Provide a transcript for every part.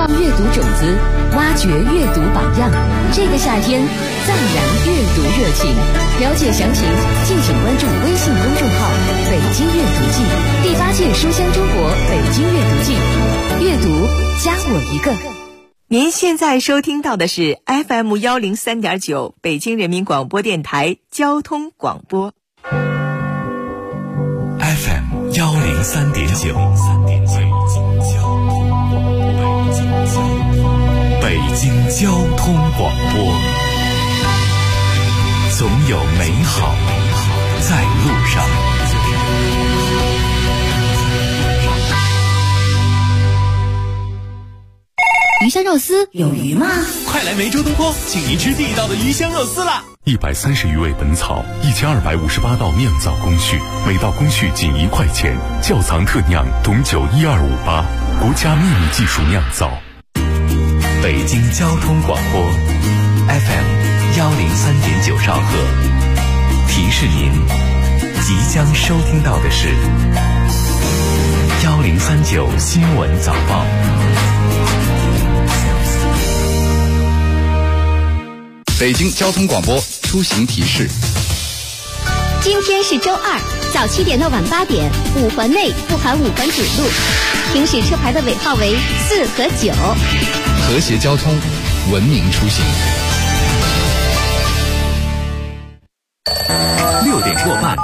放阅读种子，挖掘阅读榜样。这个夏天，赞扬阅读热情。了解详情，敬请关注微信公众号“北京阅读季”第8届书香中国北京阅读季，阅读加我一个。 您现在收听到的是 FM 103.9北京人民广播电台交通广播。 FM 103.9，北京交通广播，总有美好在路上。 鱼香肉丝有鱼吗？ 快来梅州东坡，请您吃地道的鱼香肉丝啦！130余味本草，1258道酿造工序，每道工序仅1块钱，窖藏特酿董酒12588，国家秘密技术酿造。北京交通广播 FM 103.9兆赫，提示您即将收听到的是1039新闻早报。 北京交通广播出行提示： 今天是周二，早7点到晚8点，5环内不含5环主路，行驶车牌的尾号为4和9。 和谐交通，文明出行。 6点过半，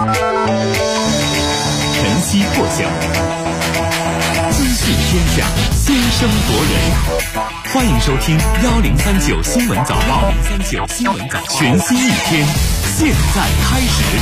晨曦破晓，资讯天下，先声夺人。欢迎收听1039新闻早报，1039新闻早报，全新一天，现在开始。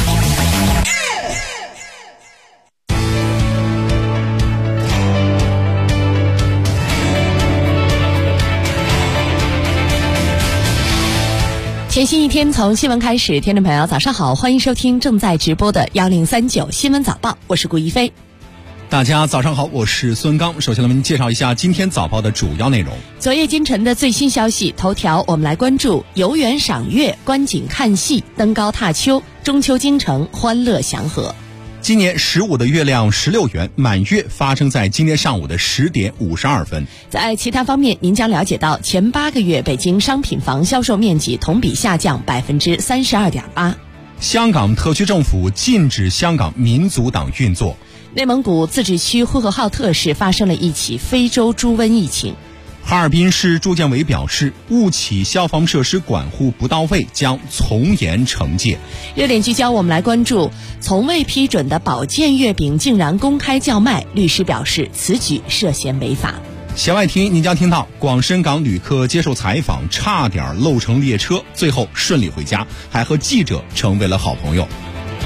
全新一天从新闻开始，听众朋友早上好，欢迎收听正在直播的1039新闻早报，我是顾一飞。 大家早上好，我是孙刚。首先我们介绍一下今天早报的主要内容。 昨夜今晨的最新消息，头条我们来关注游园赏月、观景看戏、登高踏秋，中秋京城欢乐祥和。 今年15的月亮16圆，满月发生在今天上午的10点52分。 在其他方面，您将了解到前8个月北京商品房销售面积同比下降32.8%。 香港特区政府禁止香港民族党运作。 内蒙古自治区呼和浩特市发生了一起非洲猪瘟疫情。 哈尔滨市住建委表示，误启消防设施管护不到位，将从严惩戒。 热点聚焦，我们来关注从未批准的保健月饼竟然公开叫卖，律师表示此举涉嫌违法。 弦外听您将听到广深港旅客接受采访，差点漏乘列车，最后顺利回家，还和记者成为了好朋友。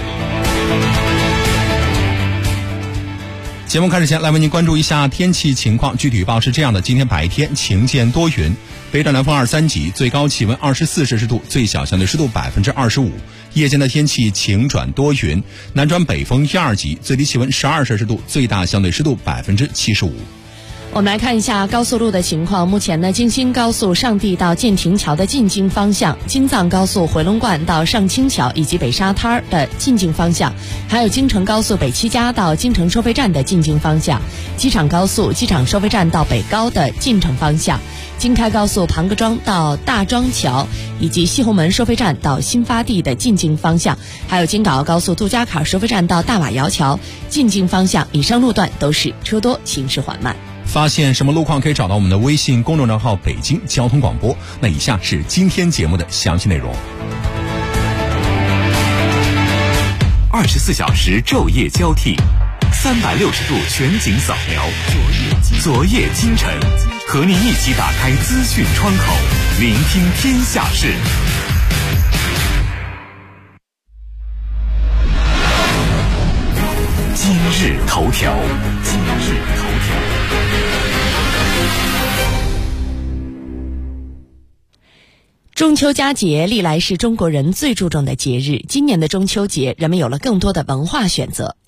节目开始前，来为您关注一下天气情况。具体预报是这样的：今天白天晴间多云，北转南风2、3级，最高气温24摄氏度，最小相对湿度25%。夜间的天气晴转多云，南转北风1、2级，最低气温12摄氏度，最大相对湿度75%。 我们来看一下高速路的情况。目前呢，京新高速上地到建亭桥的进京方向，京藏高速回龙观到上清桥以及北沙滩的进京方向，还有京承高速北七家到京承收费站的进京方向，机场高速机场收费站到北高的进城方向，京开高速庞各庄到大庄桥以及西红门收费站到新发地的进京方向，还有京港澳高速杜家坎收费站到大瓦窑桥进京方向，以上路段都是车多，行驶缓慢。 发现什么路况可以找到我们的微信公众账号北京交通广播。那以下是今天节目的详细内容。 24小时昼夜交替，360度全景扫描，昨夜今晨，和您一起打开资讯窗口，聆听天下事。今日头条。 中秋佳节历来是中国人最注重的节日，今年的中秋节人们有了更多的文化选择。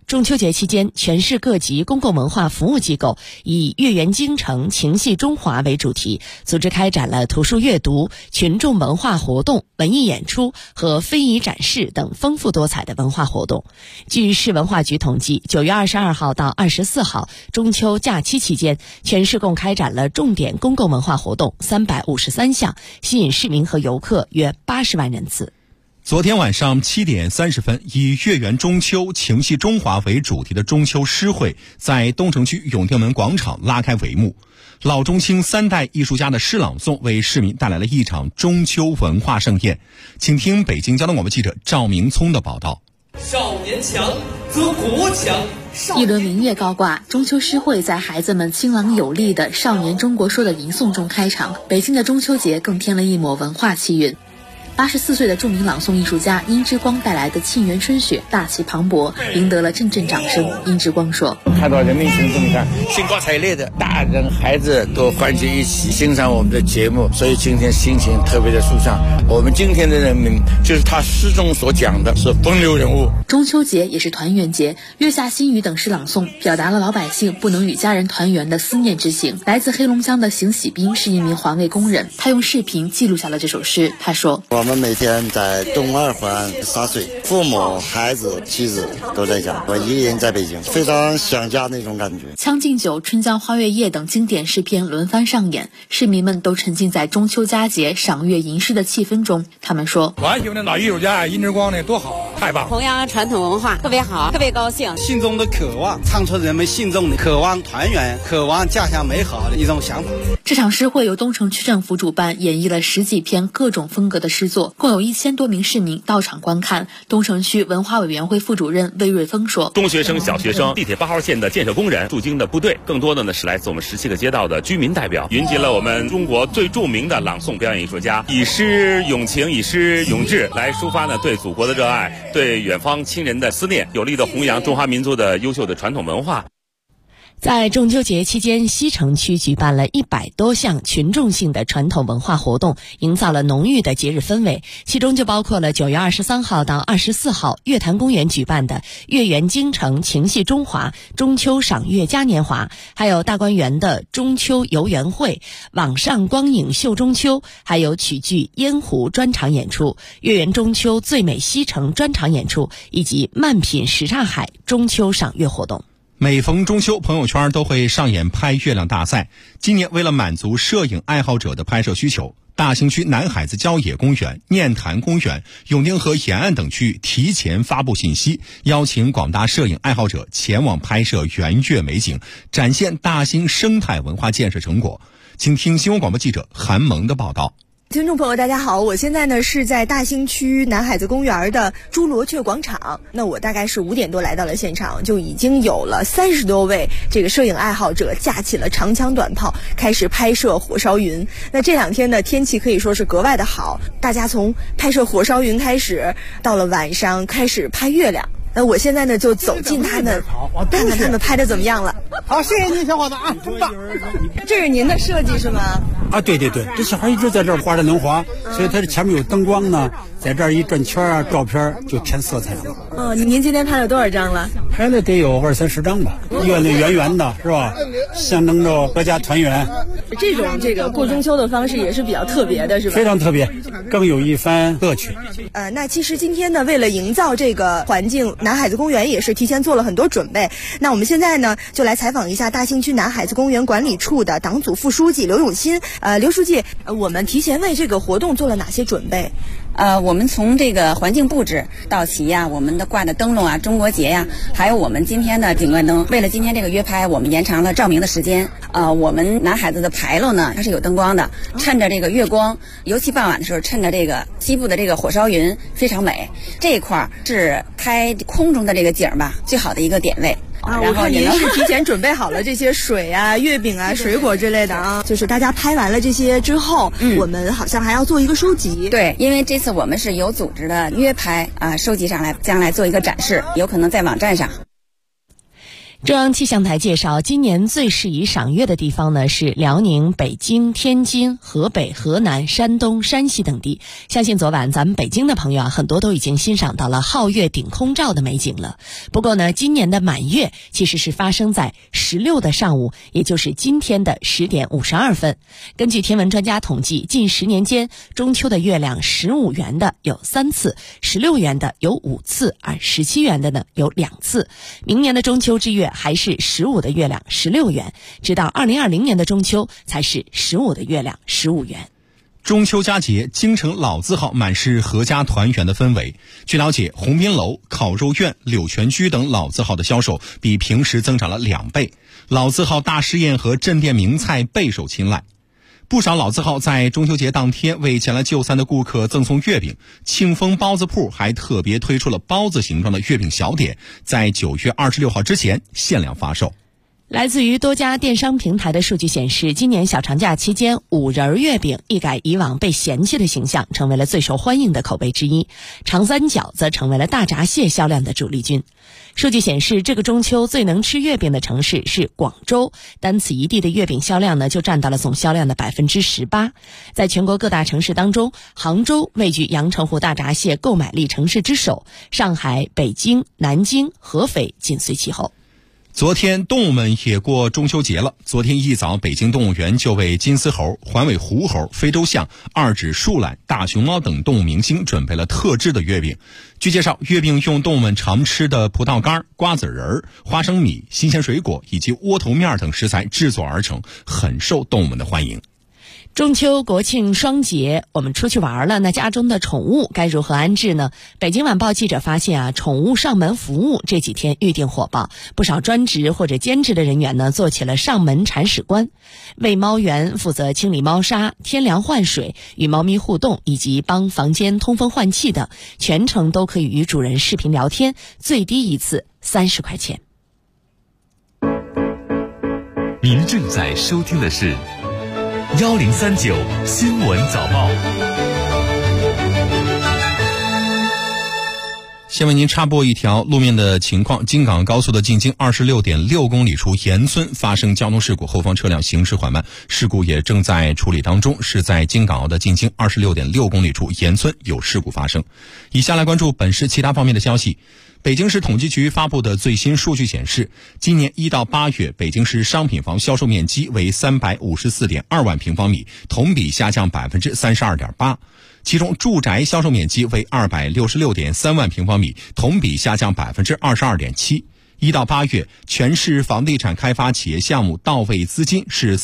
中秋节期间，全市各级公共文化服务机构以月圆京城、情系中华为主题，组织开展了图书阅读、群众文化活动、文艺演出和非遗展示等丰富多彩的文化活动。据市文化局统计，9月22号到24号中秋假期期间，全市共开展了重点公共文化活动353项，吸引市民和游客约80万人次。 昨天晚上7点30分，以月圆中秋、情系中华为主题的中秋诗会在东城区永定门广场拉开帷幕。老中青3代艺术家的诗朗诵为市民带来了一场中秋文化盛宴。请听北京交通广播记者赵明聪的报道。 少年强则国强。 一轮明月高挂，中秋诗会在孩子们清朗有力的少年中国说的吟诵中开场。北京的中秋节更添了一抹文化气韵。84岁的著名朗诵艺术家殷之光带来的《沁园春雪》大气磅礴，赢得了阵阵掌声。殷之光说：“ 看到人民群众看兴高采烈的，大人孩子都欢聚一起欣赏我们的节目，所以今天心情特别的舒畅。我们今天的人民就是他诗中所讲的是风流人物。” 中秋节也是团圆节，月下新语等诗朗诵表达了老百姓不能与家人团圆的思念之情。来自黑龙江的邢喜兵是一名环卫工人，他用视频记录下了这首诗。他说：“ 我们每天在东二环洒水，父母、孩子、妻子都在家，我一个人在北京，非常想家那种感觉。” 将进酒、春江花月夜等经典诗篇轮番上演，市民们都沉浸在中秋佳节赏月吟诗的气氛中。他们说：“ 我喜欢的老艺术家殷之光呢，多好，太棒！ 弘扬传统文化特别好，特别高兴。 心中的渴望，唱出人们心中的渴望团圆、渴望家乡美好的一种想法。” 这场诗会由东城区政府主办，演绎了10几篇各种风格的诗作，共有1000多名市民到场观看。东城区文化委员会副主任魏瑞峰说：“ 中学生、小学生、地铁8号线的建设工人、驻京的部队，更多的呢是来自我们17个街道的居民代表，云集了我们中国最著名的朗诵表演艺术家，以诗咏情，以诗咏志，来抒发呢对祖国的热爱，对远方亲人的思念，有力的弘扬中华民族的优秀的传统文化。” 在中秋节期间，西城区举办了100多项群众性的传统文化活动，营造了浓郁的节日氛围。其中就包括了9月23号到24号月坛公园举办的月圆京城、情系中华中秋赏月嘉年华，还有大观园的中秋游园会、网上光影秀中秋，还有曲剧烟湖专场演出、月圆中秋最美西城专场演出，以及漫品什刹海中秋赏月活动。 每逢中秋，朋友圈都会上演拍月亮大赛。今年为了满足摄影爱好者的拍摄需求，大兴区南海子郊野公园、念坛公园、永定河沿岸等区提前发布信息，邀请广大摄影爱好者前往拍摄圆月美景，展现大兴生态文化建设成果。请听新闻广播记者韩萌的报道。 听众朋友大家好，我现在呢是在大兴区南海子公园的朱罗雀广场。那我大概是5点多来到了现场，就已经有了30多位这个摄影爱好者架起了长枪短炮，开始拍摄火烧云。那这2天呢天气可以说是格外的好，大家从拍摄火烧云开始，到了晚上开始拍月亮。我现在呢就走进他们，看看他们拍的怎么样了。 好，谢谢您小伙子啊，真棒！ 这是您的设计是吗？ 啊，对对对，这小孩一直在这儿画着能滑，所以他这前面有灯光呢，在这儿一转圈啊，照片就添色彩了。 您今天拍了多少张了？ 拍了得有20-30张吧，月亮圆圆的，是吧？象征着国家团圆。 这个过中秋的方式也是比较特别的，是吧？ 非常特别，更有一番乐趣。 那其实今天呢，为了营造这个环境，南海子公园也是提前做了很多准备。那我们现在呢，就来采访一下大兴区南海子公园管理处的党组副书记刘永新。刘书记，我们提前为这个活动做了哪些准备？ 我们从这个环境布置到旗呀，我们的挂的灯笼啊，中国结呀，还有我们今天的景观灯。为了今天这个约拍，我们延长了照明的时间。我们南海子的牌楼呢，它是有灯光的，趁着这个月光，尤其傍晚的时候，趁着这个西部的这个火烧云非常美。这一块是拍空中的这个景吧，最好的一个点位。 我看您是提前准备好了这些水啊、月饼啊、水果之类的啊。就是大家拍完了这些之后，我们好像还要做一个收集。 对，因为这次我们是有组织的约拍收集上来，将来做一个展示，有可能在网站上。 中央气象台介绍，今年最适宜赏月的地方呢是辽宁、北京、天津、河北、河南、山东、山西等地。相信昨晚咱们北京的朋友很多都已经欣赏到了皓月顶空照的美景了。不过呢，今年的满月其实是发生在16的上午，也就是今天的10点52分。根据天文专家统计，近10年间中秋的月亮15圆的有3次，16圆的有5次，而17圆的呢有2次。明年的中秋之月还是15的月亮16圆，直到2020年的中秋才是15的月亮15圆。 中秋佳节，京城老字号满是阖家团圆的氛围。据了解，鸿宾楼、烤肉苑、柳泉居等老字号的销售比平时增长了2倍，老字号大师宴和镇店名菜备受青睐。不少老字号在中秋节当天为前来就餐的顾客赠送月饼，庆丰包子铺还特别推出了包子形状的月饼小点，在9月26号之前限量发售。 来自于多家电商平台的数据显示，今年小长假期间，5仁月饼一改以往被嫌弃的形象，成为了最受欢迎的口味之一。长三角则成为了大闸蟹销量的主力军。数据显示，这个中秋最能吃月饼的城市是广州，单此一地的月饼销量呢，就占到了总销量的18%。在全国各大城市当中，杭州位居阳澄湖大闸蟹购买力城市之首，上海、北京、南京、合肥紧随其后。 昨天动物们也过中秋节了。昨天一早，北京动物园就为金丝猴、环尾狐猴、非洲象、二指树懒、大熊猫等动物明星准备了特制的月饼。据介绍，月饼用动物们常吃的葡萄干、瓜子仁、花生米、新鲜水果以及窝头面等食材制作而成，很受动物们的欢迎。 中秋国庆双节，我们出去玩了，那家中的宠物该如何安置呢？北京晚报记者发现宠物上门服务这几天预订火爆，不少专职或者兼职的人员呢做起了上门铲屎官。喂猫员负责清理猫砂、添粮换水、与猫咪互动以及帮房间通风换气等，全程都可以与主人视频聊天，最低一次30块钱。 您正在收听的是1039新闻早报。 先为您插播一条路面的情况。京港高速的进京26.6公里处沿村发生交通事故，后方车辆行驶缓慢，事故也正在处理当中，是在京港澳的进京26.6公里处沿村有事故发生。以下来关注本市其他方面的消息。北京市统计局发布的最新数据显示，今年1到8月，北京市商品房销售面积为354.2万平方米，同比下降32.8%。其中，住宅销售面积为266.3万平方米，同比下降22.7%。1到8月，全市房地产开发企业项目到位资金是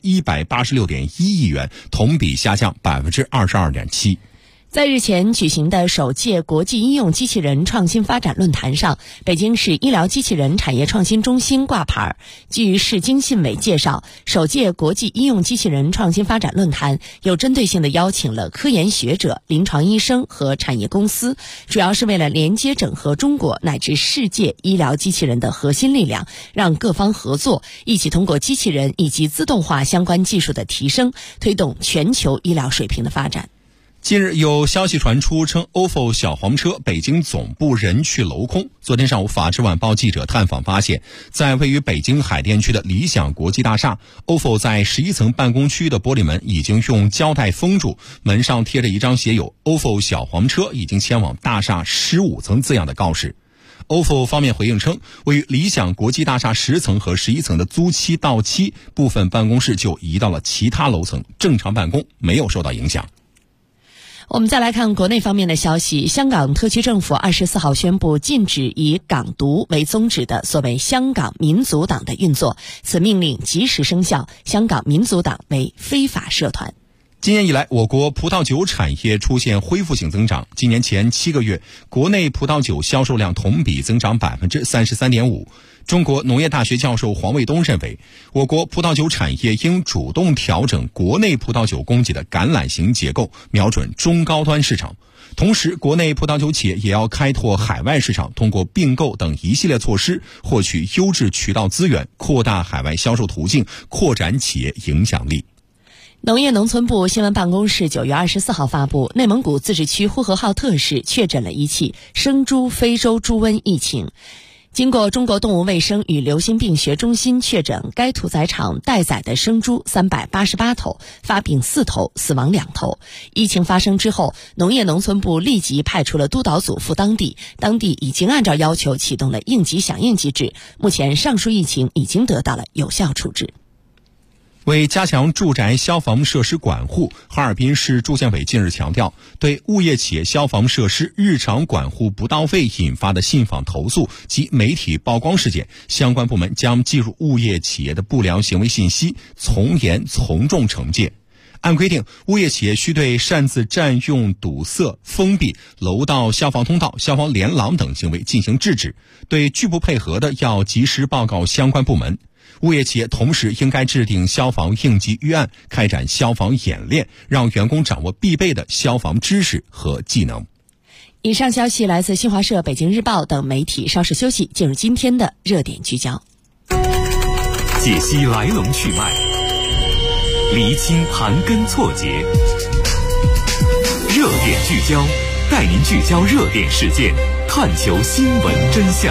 3186.1亿元，同比下降22.7%。 在日前举行的首届国际医用机器人创新发展论坛上，北京市医疗机器人产业创新中心挂牌。据市经信委介绍，首届国际医用机器人创新发展论坛有针对性地邀请了科研学者、临床医生和产业公司，主要是为了连接整合中国乃至世界医疗机器人的核心力量，让各方合作，一起通过机器人以及自动化相关技术的提升，推动全球医疗水平的发展。 近日有消息传出称 OFO 小黄车北京总部人去楼空。昨天上午，法制晚报记者探访发现，在位于北京海淀区的理想国际大厦， OFO 在11层办公区的玻璃门已经用胶带封住，门上贴着一张写有 OFO 小黄车已经前往大厦15层字样的告示。OFO 方面回应称，位于理想国际大厦10层和11层的租期到期，部分办公室就移到了其他楼层，正常办公，没有受到影响。 我们再来看国内方面的消息。香港特区政府24号宣布禁止以港独为宗旨的所谓香港民族党的运作，此命令即时生效，香港民族党为非法社团。 今年以来，我国葡萄酒产业出现恢复性增长。今年前7个月，国内葡萄酒销售量同比增长33.5%。中国农业大学教授黄卫东认为，我国葡萄酒产业应主动调整国内葡萄酒供给的橄榄型结构，瞄准中高端市场。同时，国内葡萄酒企业也要开拓海外市场，通过并购等一系列措施，获取优质渠道资源，扩大海外销售途径，扩展企业影响力。 农业农村部新闻办公室9月24号发布，内蒙古自治区呼和浩特市确诊了一起生猪非洲猪瘟疫情。 经过中国动物卫生与流行病学中心确诊，该屠宰场待宰的生猪388头，发病4头，死亡2头。疫情发生之后，农业农村部立即派出了督导组赴当地，当地已经按照要求启动了应急响应机制，目前上述疫情已经得到了有效处置。 为加强住宅消防设施管护，哈尔滨市住建委近日强调，对物业企业消防设施日常管护不到位引发的信访投诉及媒体曝光事件，相关部门将记入物业企业的不良行为信息，从严从重惩戒。按规定，物业企业需对擅自占用、堵塞、封闭楼道消防通道、消防连廊等行为进行制止，对拒不配合的要及时报告相关部门。物业企业同时应该制定消防应急预案，开展消防演练，让员工掌握必备的消防知识和技能。 以上消息来自新华社、北京日报等媒体。稍事休息，进入今天的热点聚焦， 解析来龙去脉，厘清盘根错节。热点聚焦，带您聚焦热点事件，探求新闻真相。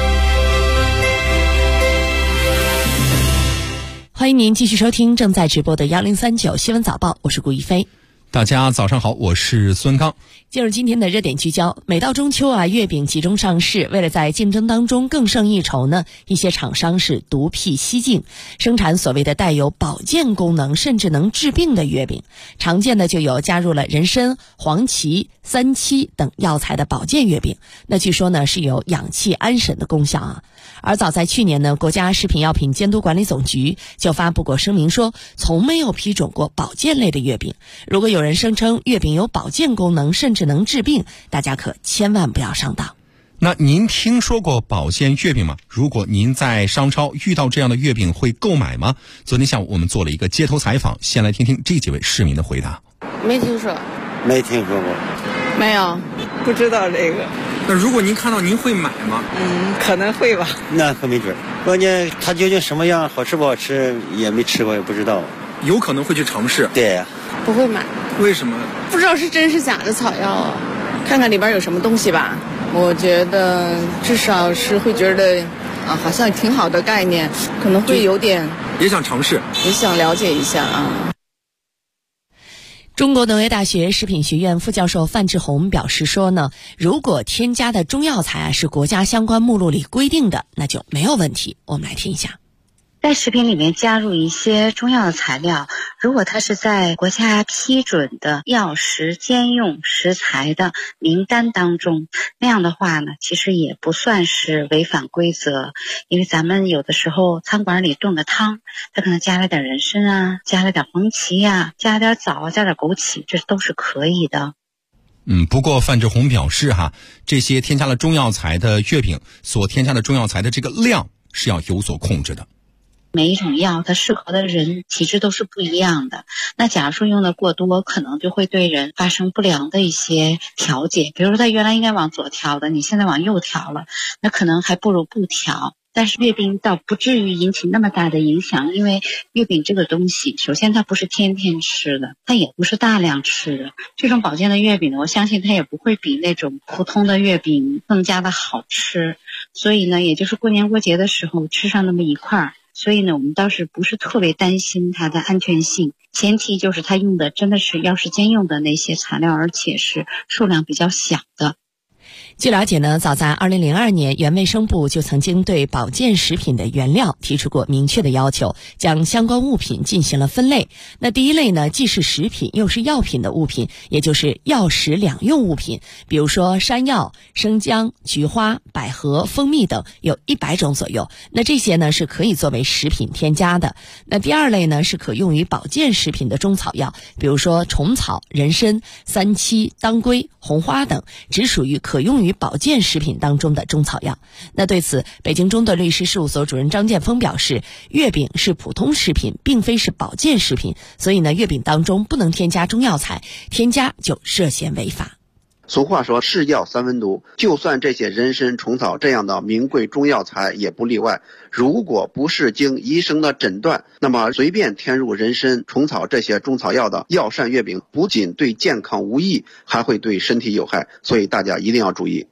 欢迎您继续收听正在直播的1039新闻早报，我是顾一飞。 大家早上好，我是孙刚。 进入今天的热点聚焦，每到中秋月饼集中上市，为了在竞争当中更胜一筹呢，一些厂商是独辟蹊径，生产所谓的带有保健功能甚至能治病的月饼。常见的就有加入了人参、黄芪、三七等药材的保健月饼，那据说呢是有养气安神的功效啊。而早在去年呢，国家食品药品监督管理总局就发布过声明说，从没有批准过保健类的月饼。如果有人声称月饼有保健功能甚至能治病，大家可千万不要上当。 那您听说过保健月饼吗？如果您在商超遇到这样的月饼，会购买吗？昨天下午我们做了一个街头采访，先来听听这几位市民的回答。 没听说。 没听说过。 没有，不知道这个。 那如果您看到，您会买吗？ 可能会吧。 那可没准，关键它究竟什么样，好吃不好吃也没吃过，也不知道。 有可能会去尝试。 对呀。 不会买。 为什么？ 不知道是真是假的草药啊，看看里边有什么东西吧。我觉得至少是会觉得好像挺好的概念，可能会有点也想尝试， 也想了解一下啊。 中国农业大学食品学院副教授范志红表示说呢，如果添加的中药材是国家相关目录里规定的，那就没有问题。我们来听一下。 在食品里面加入一些中药的材料，如果它是在国家批准的药食兼用食材的名单当中，那样的话呢，其实也不算是违反规则。因为咱们有的时候餐馆里炖个汤，它可能加了点人参啊，加了点黄芪啊，加了点枣，加点枸杞，这都是可以的。 不过范志红表示这些添加了中药材的月饼所添加的中药材的这个量是要有所控制的。 每一种药它适合的人体质都是不一样的，那假如说用的过多，可能就会对人发生不良的一些调节，比如说他原来应该往左调的，你现在往右调了，那可能还不如不调。但是月饼倒不至于引起那么大的影响，因为月饼这个东西，首先它不是天天吃的，它也不是大量吃的。这种保健的月饼呢，我相信它也不会比那种普通的月饼更加的好吃，所以呢，也就是过年过节的时候吃上那么一块。所以呢，我们倒是不是特别担心它的安全性，前提就是它用的真的是药食兼用的那些材料，而且是数量比较小的。 据了解呢，早在2002年，原卫生部就曾经对保健食品的原料提出过明确的要求，将相关物品进行了分类。那第一类呢，既是食品又是药品的物品，也就是药食两用物品，比如说山药、生姜、菊花、百合、蜂蜜等，有100种左右。那这些呢是可以作为食品添加的。那第二类呢是可用于保健食品的中草药，比如说虫草、人参、三七、当归、红花等，只属于可用于保健食品当中的中草药。那对此，北京中盾律师事务所主任张建峰表示，月饼是普通食品，并非是保健食品，所以呢，月饼当中不能添加中药材，添加就涉嫌违法。 俗话说是药三分毒，就算这些人参、虫草这样的名贵中药材也不例外。如果不是经医生的诊断，那么随便添入人参、虫草这些中草药的药膳月饼，不仅对健康无益，还会对身体有害，所以大家一定要注意。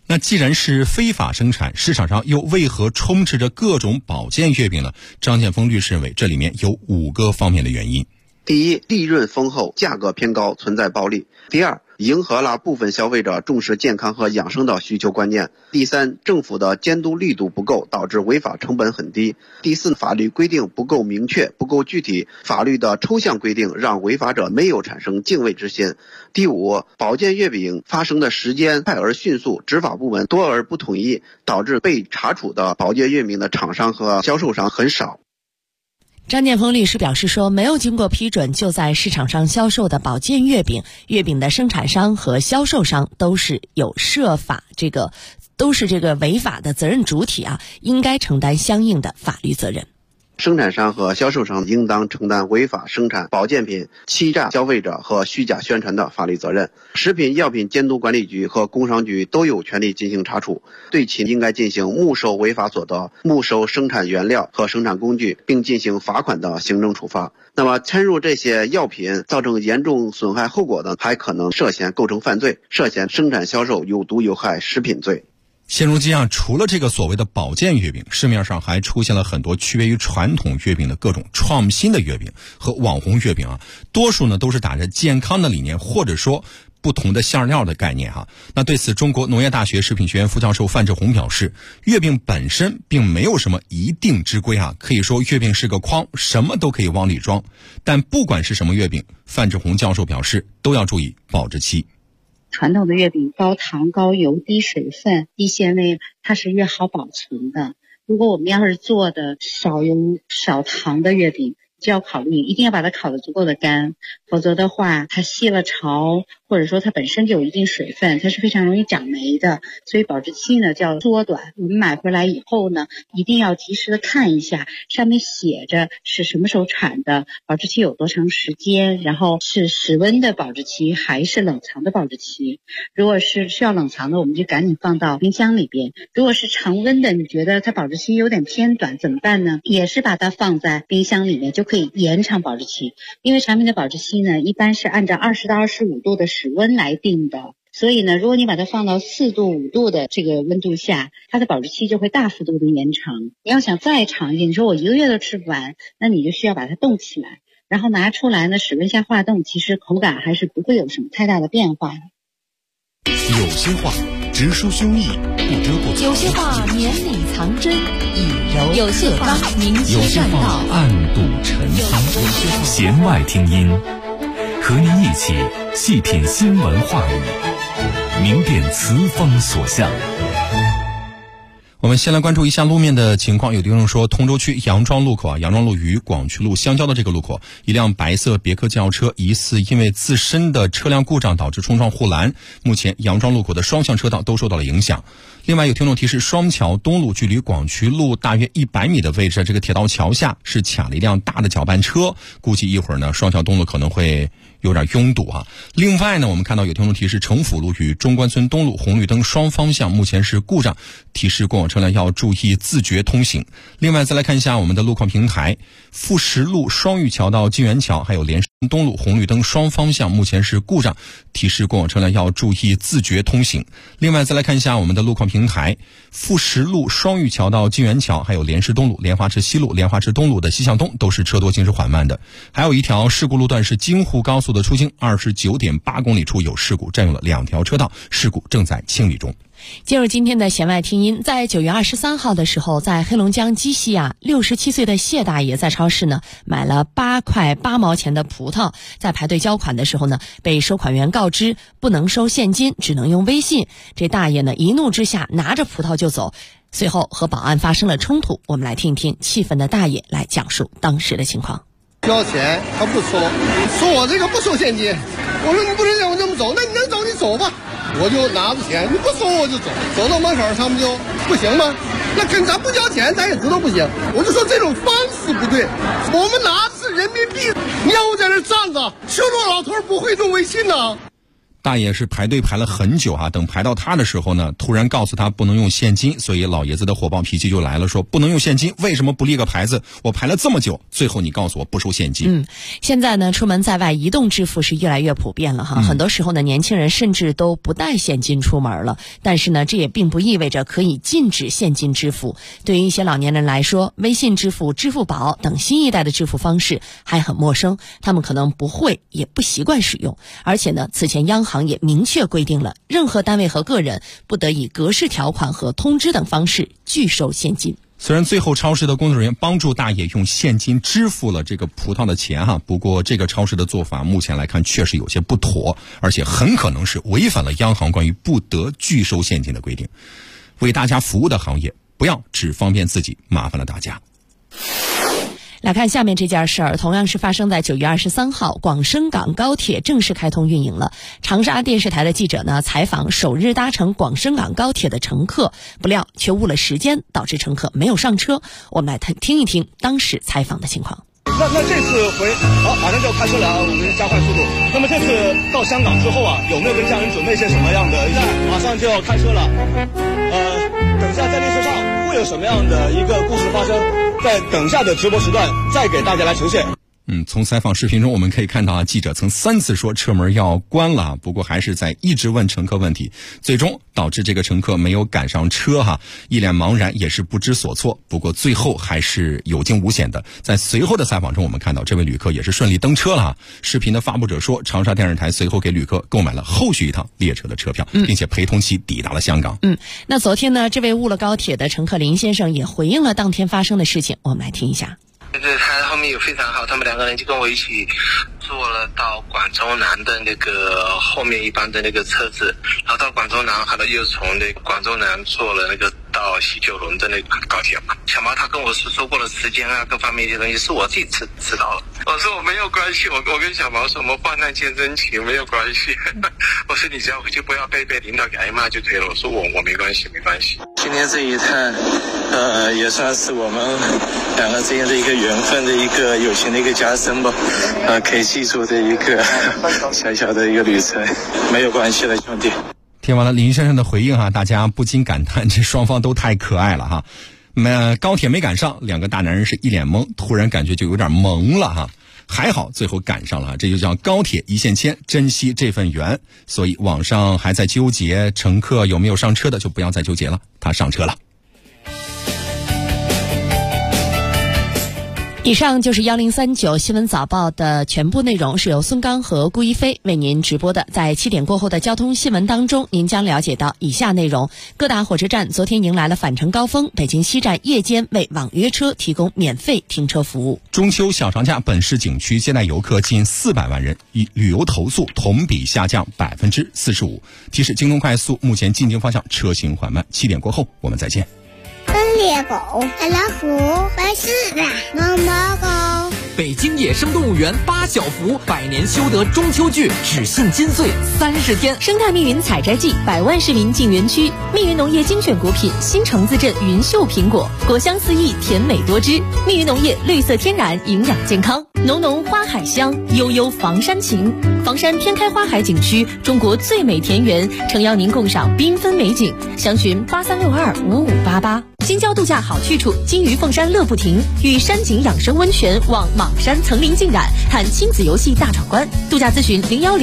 那既然是非法生产，市场上又为何充斥着各种保健月饼呢？张建峰律师认为，这里面有5个方面的原因。 第一，利润丰厚，价格偏高，存在暴利。第二，迎合了部分消费者重视健康和养生的需求观念。第三，政府的监督力度不够，导致违法成本很低。第四，法律规定不够明确，不够具体，法律的抽象规定让违法者没有产生敬畏之心。第五，保健月饼发生的时间快而迅速，执法部门多而不统一，导致被查处的保健月饼的厂商和销售商很少。 张建峰律师表示说，没有经过批准就在市场上销售的保健月饼，月饼的生产商和销售商都是有涉法，都是违法的责任主体啊，应该承担相应的法律责任。 生产商和销售商应当承担违法生产保健品、欺诈消费者和虚假宣传的法律责任。食品药品监督管理局和工商局都有权利进行查处，对其应该进行没收违法所得、没收生产原料和生产工具，并进行罚款的行政处罚。那么掺入这些药品造成严重损害后果的，还可能涉嫌构成犯罪，涉嫌生产销售有毒有害食品罪。 现如今啊，除了这个所谓的保健月饼，市面上还出现了很多区别于传统月饼的各种创新的月饼和网红月饼啊，多数呢都是打着健康的理念，或者说不同的馅料的概念哈。那对此，中国农业大学食品学院副教授范志红表示，月饼本身并没有什么一定之规啊，可以说月饼是个筐，什么都可以往里装。但不管是什么月饼，范志红教授表示都要注意保质期。 传统的月饼高糖、高油、低水分、低纤维，它是越好保存的。如果我们要是做的少油少糖的月饼，就要考虑一定要把它烤得足够的干，否则的话它吸了潮，或者说它本身就有一定水分，它是非常容易长霉的，所以保质期呢就要缩短。我们买回来以后呢，一定要及时的看一下上面写着是什么时候产的，保质期有多长时间，然后是室温的保质期还是冷藏的保质期。如果是需要冷藏的，我们就赶紧放到冰箱里边。如果是常温的，你觉得它保质期有点偏短怎么办呢？也是把它放在冰箱里面，就可以延长保质期。因为产品的保质期呢，一般是按照20到25度的室温来定的，所以呢，如果你把它放到4度、5度的这个温度下，它的保质期就会大幅度的延长。你要想再长一点，你说我1个月都吃不完，那你就需要把它冻起来，然后拿出来呢，室温下化冻，其实口感还是不会有什么太大的变化的。 有些话直抒胸臆，不遮不藏； 有些话绵里藏针，以柔有些话明有些话暗度陈仓。弦外听音，和您一起细品新闻话语，明辨词风所向。 我们先来关注一下路面的情况。有听众说，通州区杨庄路口啊，杨庄路与广渠路相交的这个路口，一辆白色别克轿车疑似因为自身的车辆故障导致冲撞护栏，目前杨庄路口的双向车道都受到了影响。另外有听众提示，双桥东路距离广渠路大约100米的位置，这个铁道桥下是卡了一辆大的搅拌车，估计一会儿呢双桥东路可能会有点拥堵啊。另外呢，我们看到有听众提示，城府路与中关村东路红绿灯双方向目前是故障，提示过往车辆要注意自觉通行。另外再来看一下我们的路况平台，富石路双峪桥到金源桥还有连山东路红绿灯双方向目前是故障，提示过往车辆要注意自觉通行。另外再来看一下我们的路况平台，富石路双峪桥到金源桥还有莲石东路、莲花池西路、莲花池东路的西向东都是车多行驶缓慢的。还有一条事故路段是京沪高速的出京29.8公里处有事故，占用了2条车道，事故正在清理中。 进入今天的弦外听音，在9月23号的时候，在黑龙江鸡西啊，67岁的谢大爷在超市呢买了8块8毛钱的葡萄，在排队交款的时候呢，被收款员告知不能收现金，只能用微信。这大爷呢一怒之下拿着葡萄就走，随后和保安发生了冲突。我们来听一听气愤的大爷来讲述当时的情况。 交钱他不收，说我这个不收现金，我说你不能让我这么走，那你能走你走吧，我就拿着钱，你不收我就走，走到门口他们就不行吗？那跟咱不交钱咱也知道不行，我就说这种方式不对，我们拿的是人民币，你让我在这站着，修路老头不会用微信呢。 大爷是排队排了很久啊，等排到他的时候呢，突然告诉他不能用现金，所以老爷子的火爆脾气就来了，说不能用现金，为什么不立个牌子？我排了这么久，最后你告诉我不收现金。 现在呢，出门在外移动支付是越来越普遍了哈，很多时候呢，年轻人甚至都不带现金出门了。但是呢，这也并不意味着可以禁止现金支付。对于一些老年人来说，微信支付、支付宝等新一代的支付方式还很陌生，他们可能不会也不习惯使用。而且呢，此前央行也明确规定了，任何单位和个人不得以格式条款和通知等方式拒收现金。 虽然最后超市的工作人员帮助大爷用现金支付了这个葡萄的钱哈，不过这个超市的做法目前来看确实有些不妥，而且很可能是违反了央行关于不得拒收现金的规定。为大家服务的行业，不要只方便自己，麻烦了大家。 来看下面这件事儿，同样是发生在9月23号，广深港高铁正式开通运营了。长沙电视台的记者呢采访首日搭乘广深港高铁的乘客，不料却误了时间，导致乘客没有上车。我们来听一听当时采访的情况。 那这次马上就要开车了，我们加快速度。那么这次到香港之后啊，有没有跟家人准备些什么样的？马上就要开车了，等下在列车上会有什么样的一个故事发生？在等下的直播时段再给大家来呈现。 从采访视频中我们可以看到啊，记者曾3次说车门要关了，不过还是在一直问乘客问题，最终导致这个乘客没有赶上车哈，一脸茫然，也是不知所措。不过最后还是有惊无险的，在随后的采访中我们看到这位旅客也是顺利登车了哈。视频的发布者说，长沙电视台随后给旅客购买了后续一趟列车的车票，并且陪同其抵达了香港。 那昨天呢，这位误了高铁的乘客林先生也回应了当天发生的事情，我们来听一下。 对，他后面也非常好，他们2个人就跟我一起坐了到广州南的那个后面一班的那个车子，然后到广州南，后来又从那个广州南坐了那个到西九龙的那个高铁嘛。小毛他跟我是说过了时间啊，各方面一些东西是我自己知道了。我说我没有关系，我跟小毛说我们患难见真情，没有关系。我说你只要回去不要被领导给挨骂就可以了。我说我没关系。今天这一趟，也算是我们2个之间的一个缘分的一个友情的一个加深吧，可以记住的一个小小的一个旅程，没有关系的兄弟。 听完了林先生的回应哈，大家不禁感叹这双方都太可爱了哈。高铁没赶上，2个大男人是一脸懵，突然感觉就有点萌了哈。还好最后赶上了，这就叫高铁一线牵，珍惜这份缘。所以网上还在纠结乘客有没有上车的，就不要再纠结了，他上车了。 以上就是1039新闻早报的全部内容，是由孙刚和顾一飞为您直播的。在7点过后的交通新闻当中，您将了解到以下内容：各大火车站昨天迎来了返程高峰，北京西站夜间为网约车提供免费停车服务。 中秋小长假，本市景区接待游客近400万人，与旅游投诉同比下降45%。提示：京东快速目前进京方向车行缓慢。7点过后我们再见。 猎狗、老虎、白狮子、猫猫狗。 北京野生动物园8小福100年修得中秋剧只限金穗30天。 生态密云采摘季，100万市民进园区。密云农业精选果品新城自镇云秀苹果，果香四溢，甜美多汁。密云农业绿色天然，营养健康。浓浓花海香，悠悠房山情。房山天开花海景区，中国最美田园，诚邀您共赏缤纷美景。详询83625588。京郊度假好去处，金鱼凤山乐不停，与山景养生温泉望莽山层林尽染，看亲子游戏大闯关。度假咨询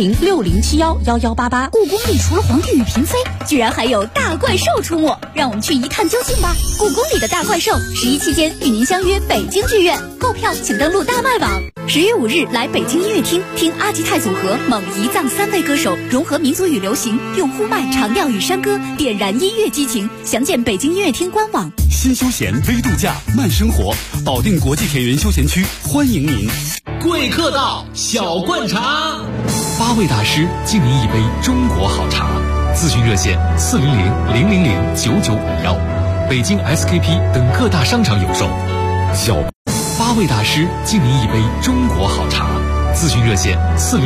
01060711188。 故宫里除了皇帝与嫔妃，居然还有大怪兽出没，让我们去一探究竟吧。故宫里的大怪兽，11期间与您相约北京剧院，购票请登录大麦网。10月5日来北京音乐厅听阿吉泰组合蒙彝藏3位歌手融合民族与流行，用呼麦、长调与山歌点燃音乐激情。详见北京音乐厅官网。 新休闲微度假慢生活，保定国际田园休闲区欢迎您。 贵客到，小罐茶 ，8位大师敬您一杯中国好茶。咨询热线400-000-9951，北京 SKP 等各大商场有售。8位大师敬您一杯中国好茶，咨询热线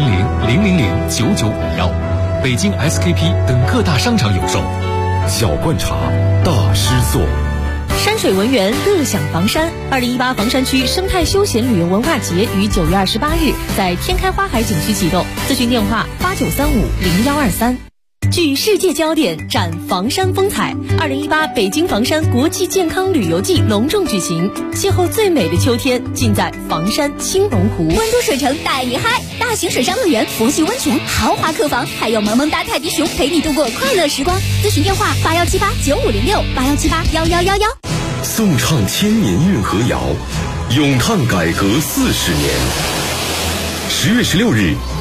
400-000-9951，北京 SKP 等各大商场有售。小罐茶，大师做。 山水文园，乐享房山。2018房山区生态休闲旅游文化节于9月28日在天开花海景区启动，咨询电话89350123。聚世界焦点，展房山风采。2018北京房山国际健康旅游季隆重举行，邂逅最美的秋天，尽在房山青龙湖。 温都水城带你嗨，大型水上乐园、佛系温泉、豪华客房，还有萌萌哒泰迪熊陪你度过快乐时光。咨询电话81789506，81781111。 颂唱千年运河谣，咏叹改革40年。10月16日，